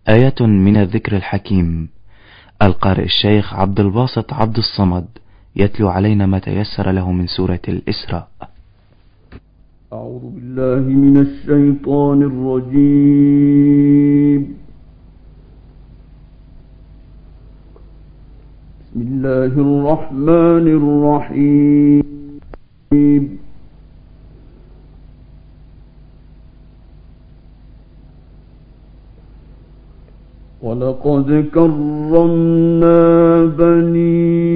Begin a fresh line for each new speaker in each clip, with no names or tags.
آية من الذكر الحكيم. القارئ الشيخ عبد الباسط عبد الصمد يتلو علينا ما تيسر له من سورة الإسراء.
أعوذ بالله من الشيطان الرجيم. بسم الله الرحمن الرحيم. ولقد كرمنا بني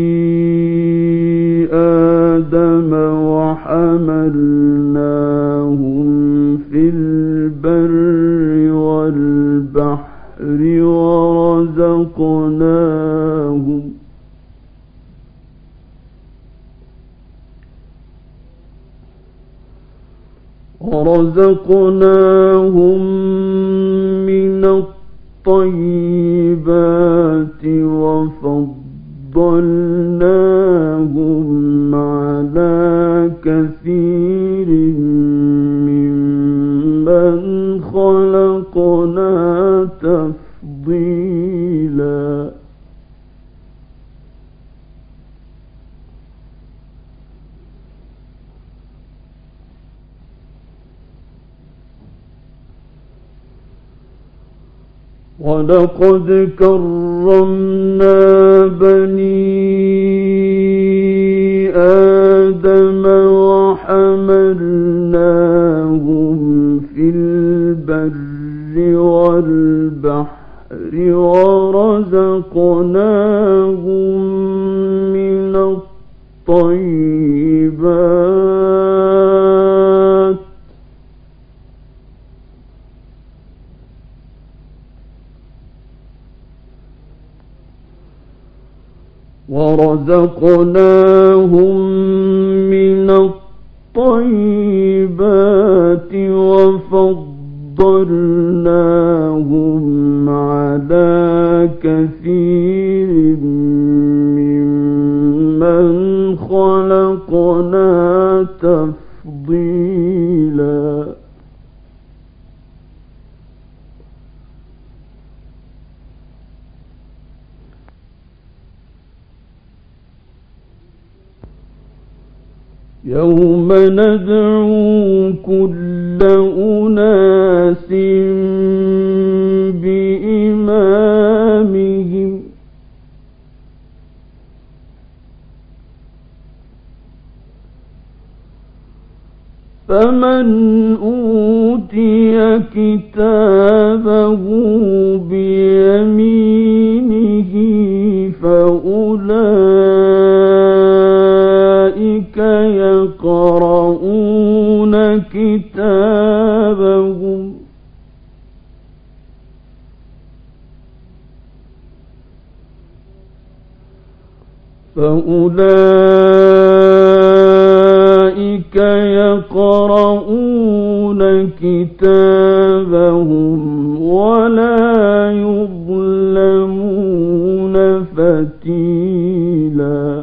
آدم وحملناهم في البر والبحر ورزقناهم من الطيبات وفضلناهم على كثير ممن خلقنا تفضيلا. ولقد كرمنا بني آدم وحملناهم في البر والبحر ورزقناهم من الطيبات وفضلناهم على كثير ممن خلقنا تفضيلا. يوم ندعو كل أناس بإمامهم فمن أوتي كتابه بيمينه فأولئك يقرؤون كتابهم ولا يظلمون فتيلا.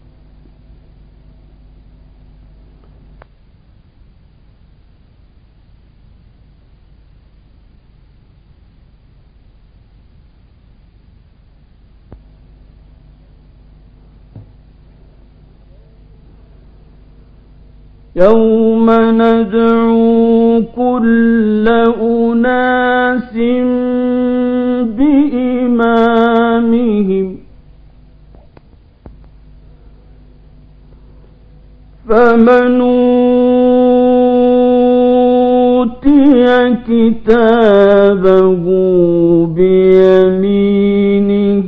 يوم ندعو كل أناس بإمامهم فمن أوتي كتابه بيمينه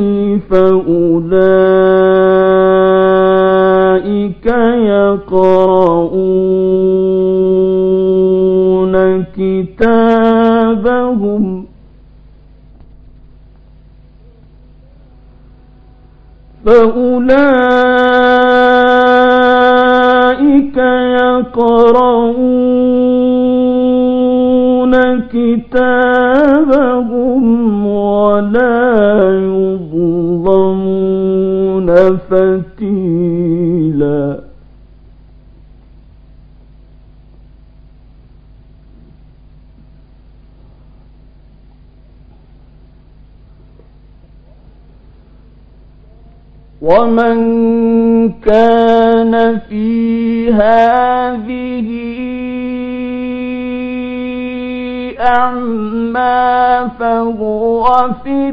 فأولئك يقرؤون كتابهم ولا يظلمون فتيلا. ومن كان في هذه أعمى فهو في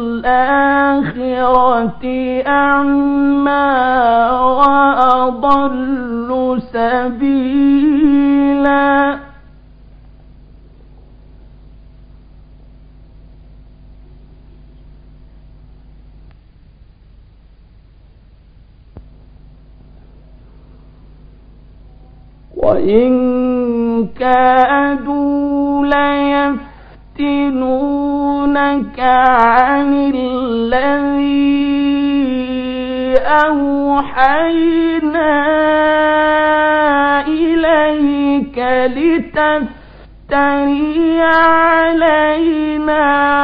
الآخرة أعمى وأضل سبيلا وإن كادوا ليفتنونك عن الذي أوحينا إليك لتفتري علينا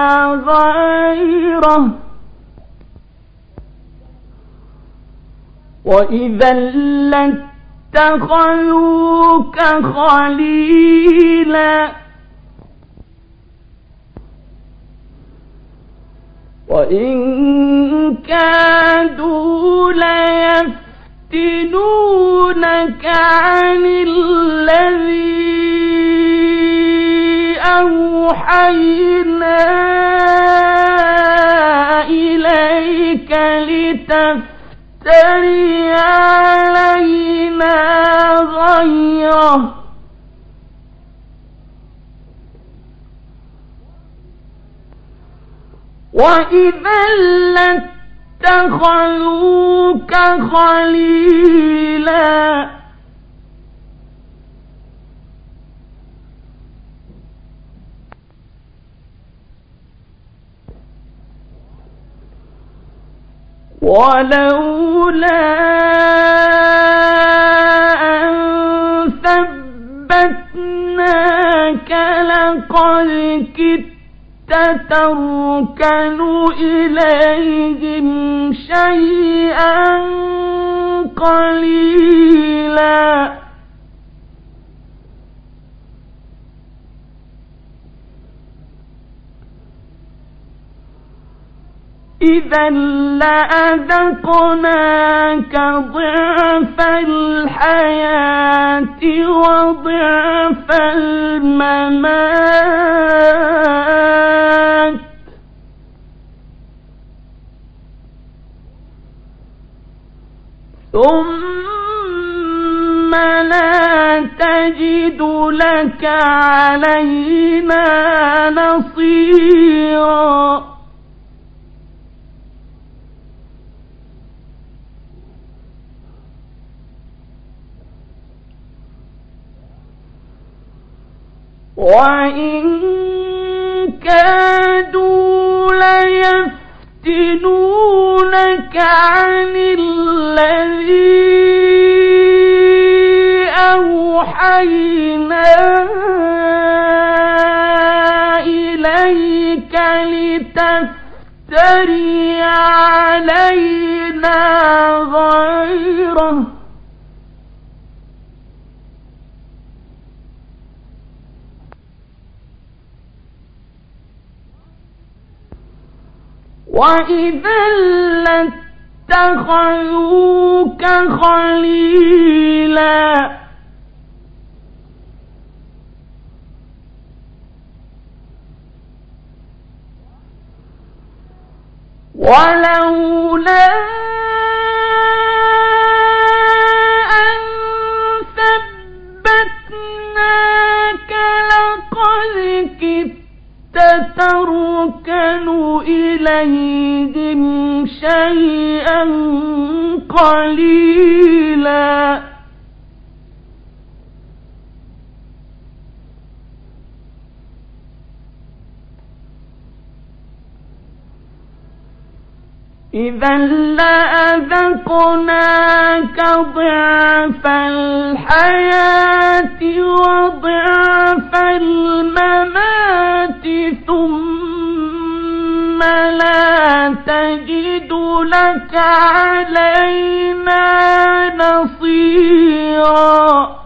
غيره وإذا لاتخذوك خليلا وإن كادوا ليفتنونك عن الذي أوحينا إليك لتفتري علينا غيره وإذا لاتخذوك خليلا ولولا أن ثبتناك لقد كدت تركن إليهم شيئا قليلا إذا لأذقناك ضعف الحياة وضعف الممات ثم لا تجد لك علينا نصيرا وإن كادوا ليفتنونك عن الذي أوحينا إليك لتفتري علينا غيره وإذا لاتخذوك خليلا ولولا أن ثبتناك لقد كدت تتركن إليهم شيئا قليلا إذا لأذقناك ضعف الحياة وضعف الممات ثم لا تجد لك علينا نصيرا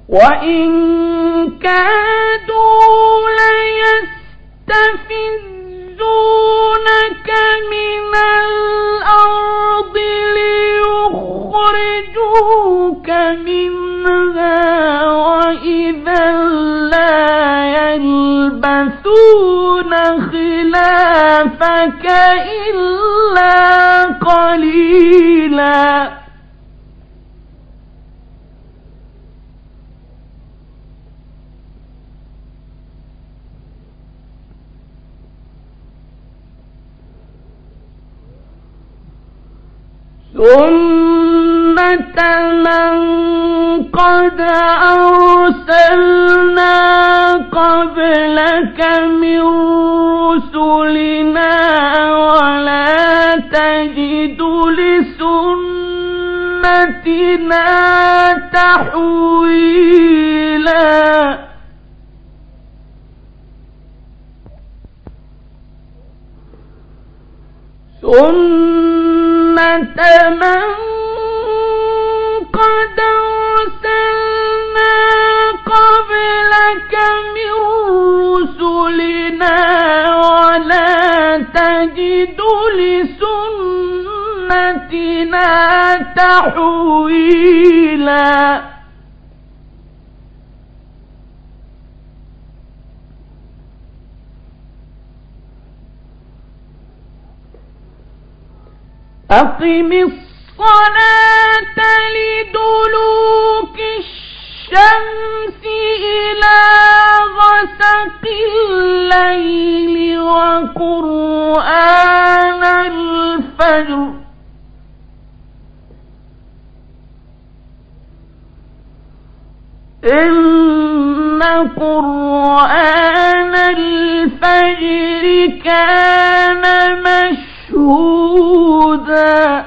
وإن كادوا ليستفزونك من الأرض ليخرجوك منها وإذا لا يلبثون خلافك إلا قليلا سنة من قد أرسلنا قبلك من رسلنا ولا تجد لسنتنا تحويلا سنة من قد أرسلنا قبلك من رسلنا ولا تجد لسنتنا تحويلا أقم الصلاة لدلوك الشمس إلى غسق الليل وقرآن الفجر إن قرآن الفجر كان مشهودا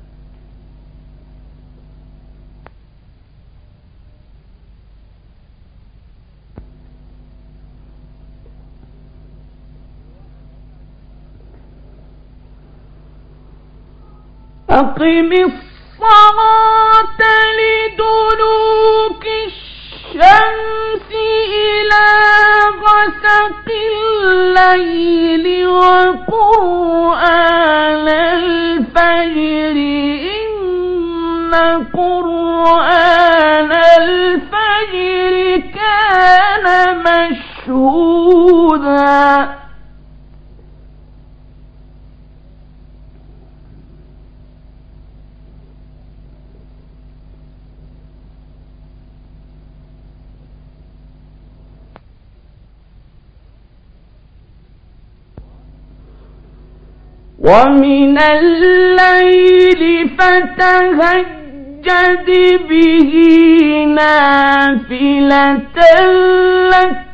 أقم الصلاة لدلوك الشمس إلى غسق الليل وقرآن الفجر إن قرآن الفجر كان مشهودا ومن الليل فتهجد به نافلة لك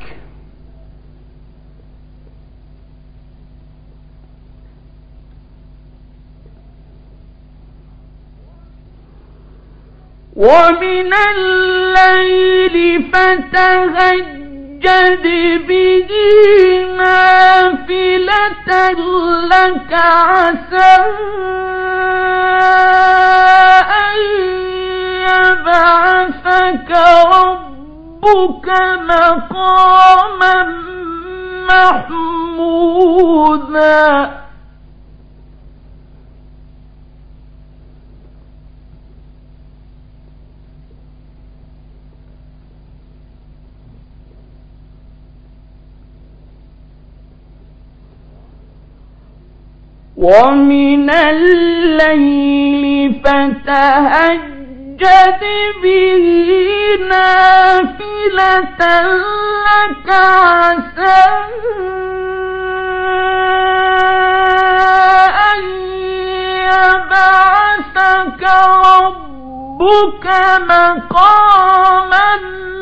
ومن الليل فتهجد به نافلة لك عسى أن يبعثك ربك مقاما محمودا ومن الليل فتهجد به نافلة لك عسى أن يبعثك ربك مقاما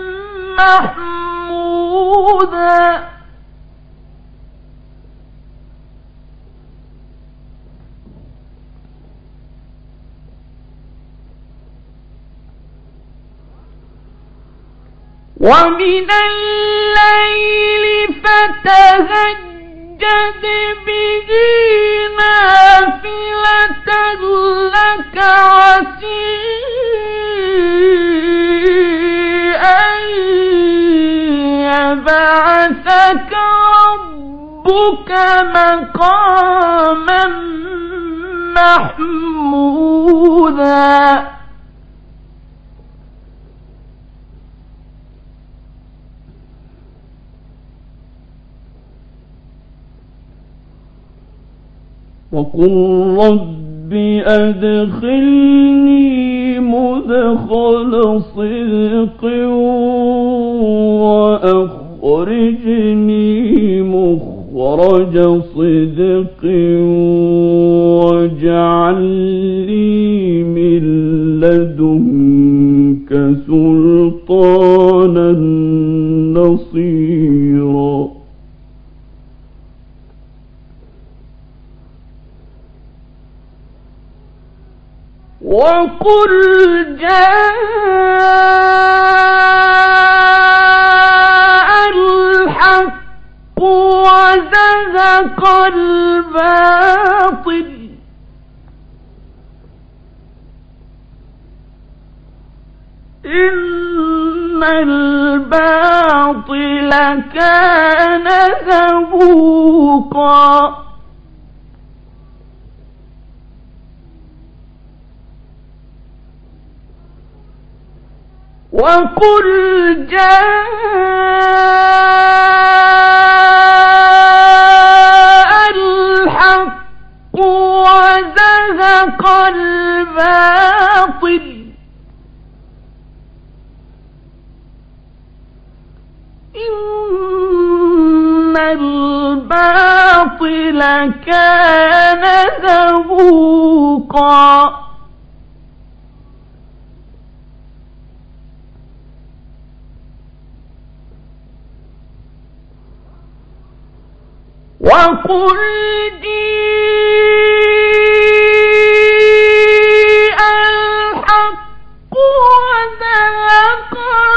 محمودا ومن الليل فتهجد به نافلة لك عسى أن ربك مقاما محمودا وقل رب أدخلني مدخل صدق وأخرجني مخرج صدق واجعل لي من لدنك سلطانا نصيرا وقل جاء الحق وزهق الباطل إن الباطل كان زهوقا وقل جاء الحق وزهق الباطل إن الباطل كان زهوقا وقل جاء الحق وزهق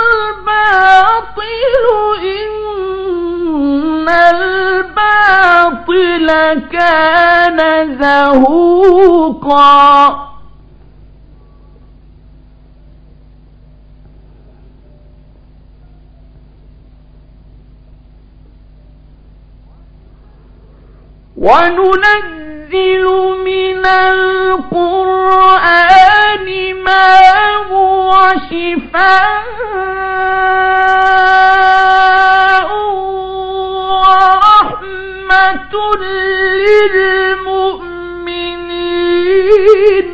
الباطل إن الباطل كان زهوقا وننزل من القرآن ما هو شفاء ورحمة للمؤمنين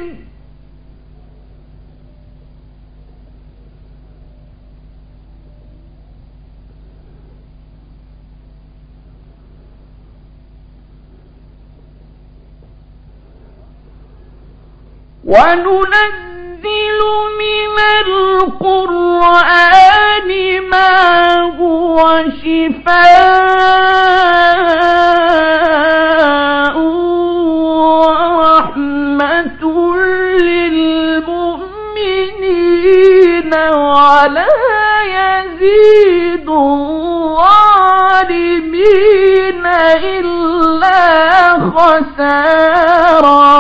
وننزل من القرآن ما هو شفاء ورحمة للمؤمنين ولا يزيد الظالمين إلا خسارا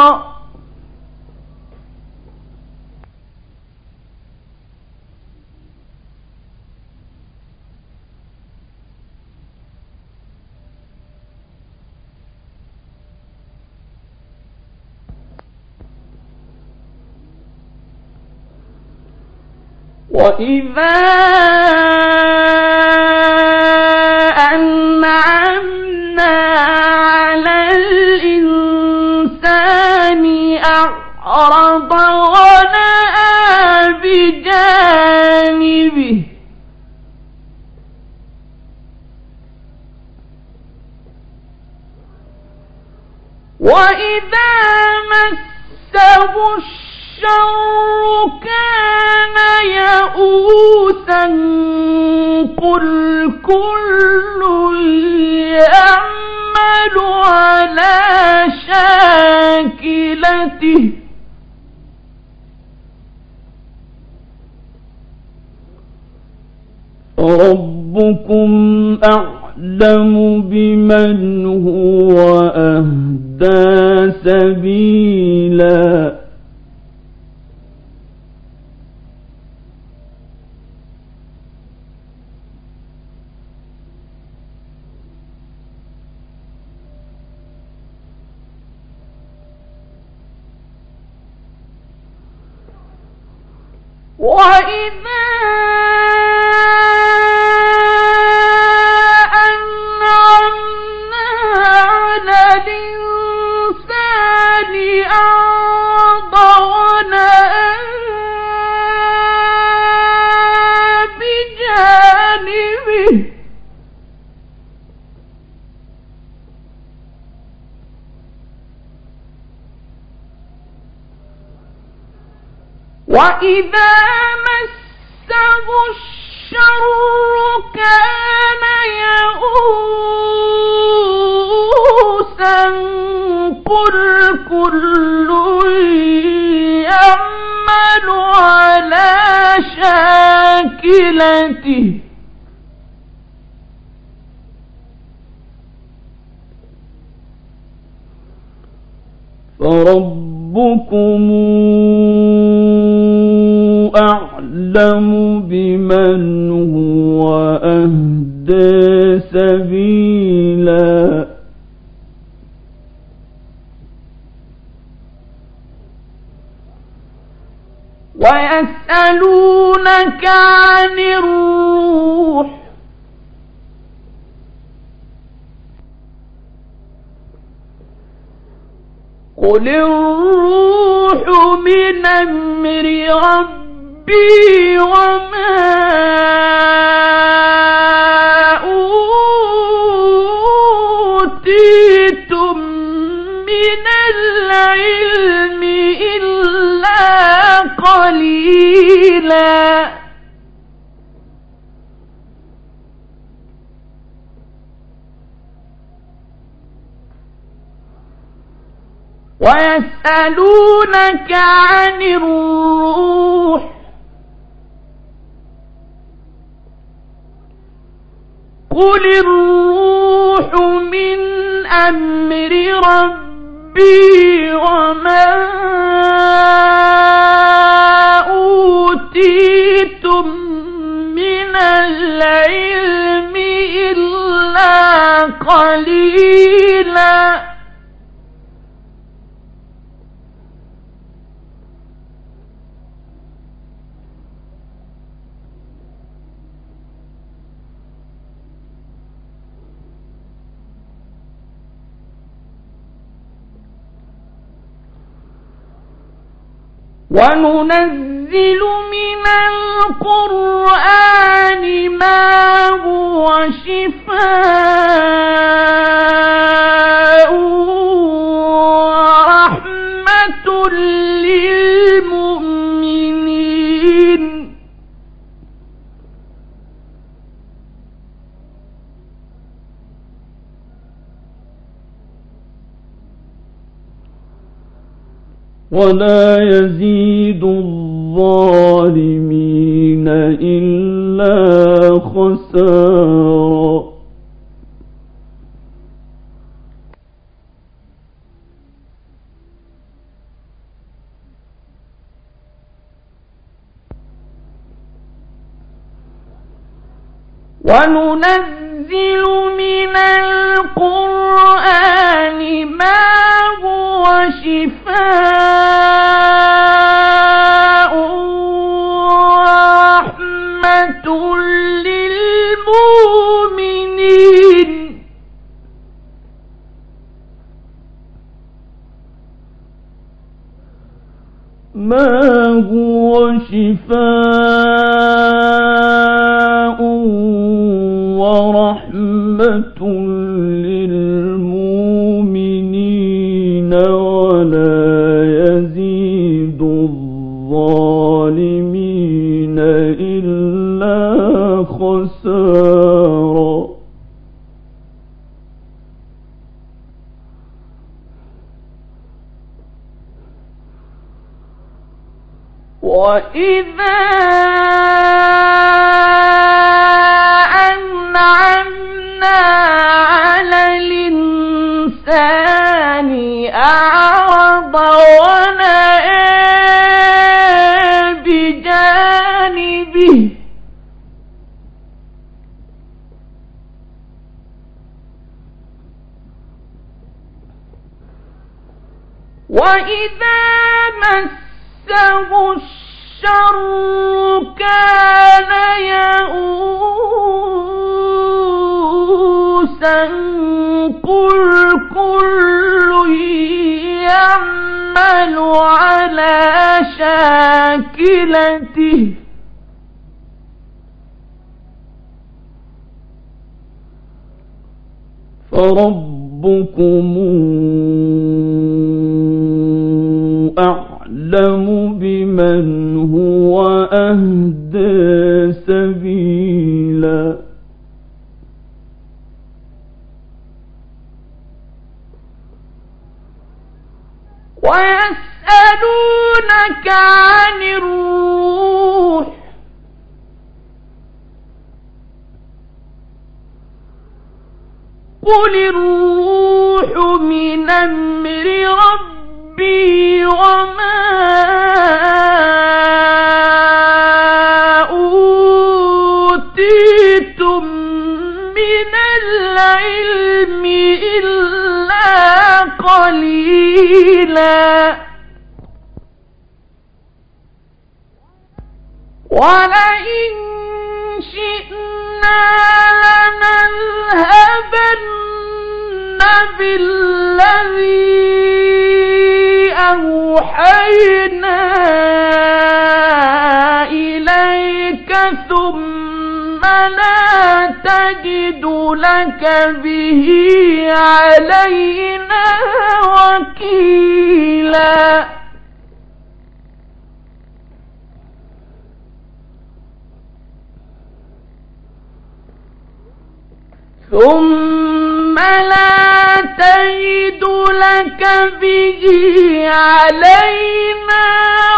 وإذا أنعمنا على الإنسان أعرض ونأى بجانبه وإذا مسه الشر كان يئوسا قل كل يعمل على شاكلته ربكم أعلم بمن هو أهدى سبيلا وإذا أنعمنا على الإنسان أعرض ونأى بجانبه وإذا مسه الشر كان يئوسا قل كل يعمل على شاكلته فربكم أعلم بمن هو أهدى سبيلا ويسألونك عن الروح قل الروح من أمر ربي وما أوتيتم من العلم إلا قليلا ويسألونك عن الروح قل الروح من أمر ربي وما أوتيتم من العلم إلا قليلا وننزل من القرآن ما هو شفاء ورحمة للمؤمنين ولا يزيد الظالمين إلا خسارا وننزل من القرآن ما هو شفاء ورحمة للمؤمنين ما هو شفاء ورحمة للمؤمنين ولا يزيد الظالمين إلا خسارا وإذا أنعمنا على الإنسان أعرض ونأى بجانبه وإذا مسه الشر الشر كان يئوسا قل كل يعمل على شاكلته فربكم أعلم بمن هو أهدى سبيلا ويسألونك عن الروح قل الروح من أمر ربي وما أوتيتم من العلم إلا قليلا ولئن شئنا لنذهبن بالذي أوحينا إليك ثم لا تجد لك به علينا وكيلا ثم لا تجد لك به علينا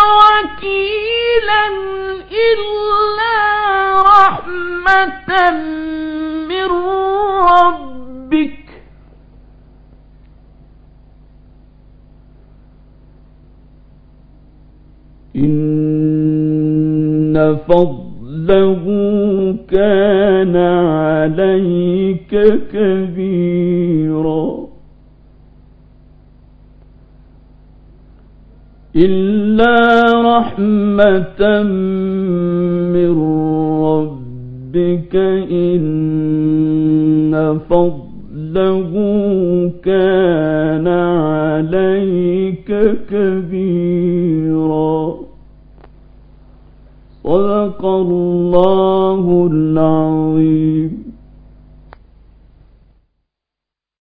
وكيلا إلا رحمة من ربك إن فضله كان عليك كبيرا إلا رحمة من ربك إن فضله كان عليك كبيرا صدق الله العظيم.